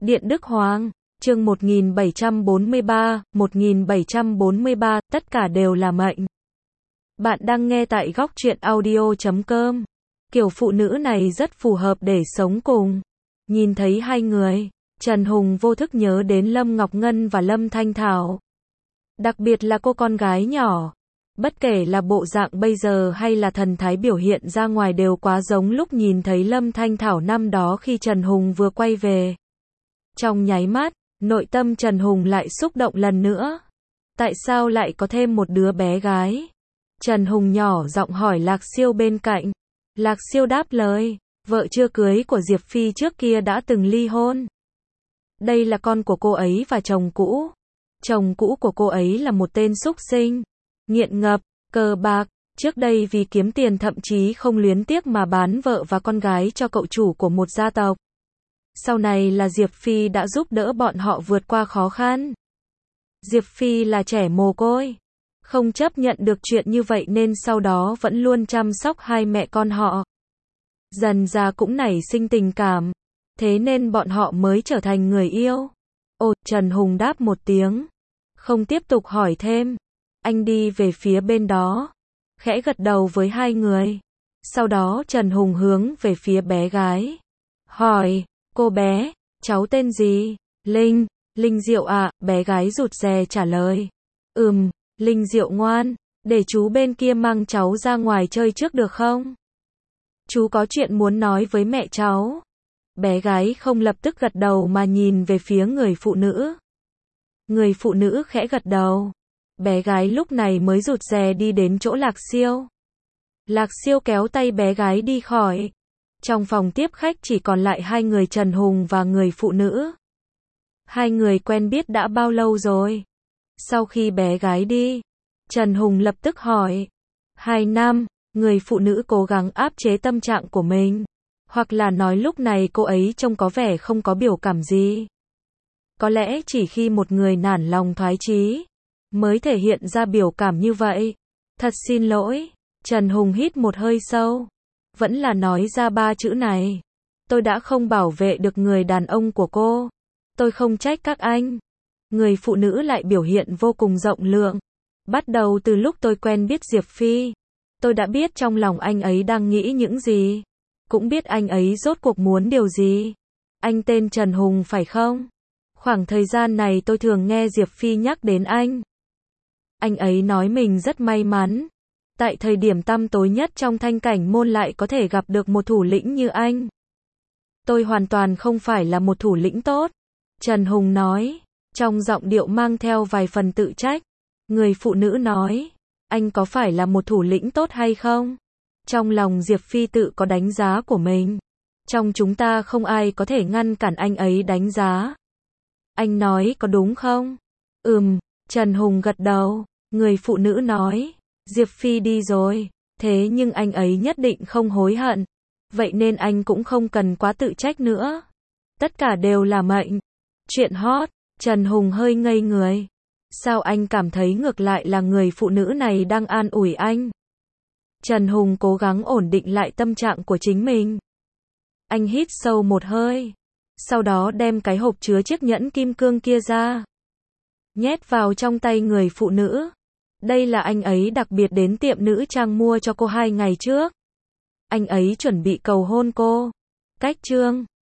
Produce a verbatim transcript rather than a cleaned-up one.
Điện Đức Hoàng, chương một nghìn bảy trăm bốn mươi ba, một nghìn bảy trăm bốn mươi ba, tất cả đều là mệnh. Bạn đang nghe tại góc truyện audio chấm com. Kiểu phụ nữ này rất phù hợp để sống cùng. Nhìn thấy hai người, Trần Hùng vô thức nhớ đến Lâm Ngọc Ngân và Lâm Thanh Thảo. Đặc biệt là cô con gái nhỏ. Bất kể là bộ dạng bây giờ hay là thần thái biểu hiện ra ngoài đều quá giống lúc nhìn thấy Lâm Thanh Thảo năm đó khi Trần Hùng vừa quay về. Trong nháy mắt, nội tâm Trần Hùng lại xúc động lần nữa. Tại sao lại có thêm một đứa bé gái? Trần Hùng nhỏ giọng hỏi Lạc Siêu bên cạnh. Lạc Siêu đáp lời, vợ chưa cưới của Diệp Phi trước kia đã từng ly hôn. Đây là con của cô ấy và chồng cũ. Chồng cũ của cô ấy là một tên súc sinh, nghiện ngập, cờ bạc, trước đây vì kiếm tiền thậm chí không luyến tiếc mà bán vợ và con gái cho cậu chủ của một gia tộc. Sau này là Diệp Phi đã giúp đỡ bọn họ vượt qua khó khăn. Diệp Phi là trẻ mồ côi, không chấp nhận được chuyện như vậy nên sau đó vẫn luôn chăm sóc hai mẹ con họ. Dần ra cũng nảy sinh tình cảm, thế nên bọn họ mới trở thành người yêu. Ồ, Trần Hùng đáp một tiếng, không tiếp tục hỏi thêm. Anh đi về phía bên đó, khẽ gật đầu với hai người. Sau đó Trần Hùng hướng về phía bé gái, hỏi, cô bé, cháu tên gì? Linh, Linh Diệu ạ, bé gái rụt rè trả lời. Ừm, Linh Diệu ngoan, để chú bên kia mang cháu ra ngoài chơi trước được không? Chú có chuyện muốn nói với mẹ cháu. Bé gái không lập tức gật đầu mà nhìn về phía người phụ nữ. Người phụ nữ khẽ gật đầu. Bé gái lúc này mới rụt rè đi đến chỗ Lạc Siêu. Lạc Siêu kéo tay bé gái đi khỏi. Trong phòng tiếp khách chỉ còn lại hai người Trần Hùng và người phụ nữ. Hai người quen biết đã bao lâu rồi? Sau khi bé gái đi, Trần Hùng lập tức hỏi. Hai năm, người phụ nữ cố gắng áp chế tâm trạng của mình. Hoặc là nói lúc này cô ấy trông có vẻ không có biểu cảm gì. Có lẽ chỉ khi một người nản lòng thoái chí mới thể hiện ra biểu cảm như vậy. Thật xin lỗi. Trần Hùng hít một hơi sâu, vẫn là nói ra ba chữ này. Tôi đã không bảo vệ được người đàn ông của cô. Tôi không trách các anh. Người phụ nữ lại biểu hiện vô cùng rộng lượng. Bắt đầu từ lúc tôi quen biết Diệp Phi, tôi đã biết trong lòng anh ấy đang nghĩ những gì. Cũng biết anh ấy rốt cuộc muốn điều gì. Anh tên Trần Hùng phải không? Khoảng thời gian này tôi thường nghe Diệp Phi nhắc đến anh. Anh ấy nói mình rất may mắn. Tại thời điểm tăm tối nhất trong thanh cảnh môn lại có thể gặp được một thủ lĩnh như anh. Tôi hoàn toàn không phải là một thủ lĩnh tốt. Trần Hùng nói, trong giọng điệu mang theo vài phần tự trách. Người phụ nữ nói, anh có phải là một thủ lĩnh tốt hay không? Trong lòng Diệp Phi tự có đánh giá của mình. Trong chúng ta không ai có thể ngăn cản anh ấy đánh giá. Anh nói có đúng không? Ừm, Trần Hùng gật đầu. Người phụ nữ nói, Diệp Phi đi rồi, thế nhưng anh ấy nhất định không hối hận. Vậy nên anh cũng không cần quá tự trách nữa. Tất cả đều là mệnh. Chuyện hot, Trần Hùng hơi ngây người. Sao anh cảm thấy ngược lại là người phụ nữ này đang an ủi anh? Trần Hùng cố gắng ổn định lại tâm trạng của chính mình. Anh hít sâu một hơi. Sau đó đem cái hộp chứa chiếc nhẫn kim cương kia ra. Nhét vào trong tay người phụ nữ. Đây là anh ấy đặc biệt đến tiệm nữ trang mua cho cô hai ngày trước. Anh ấy chuẩn bị cầu hôn cô. Cách chương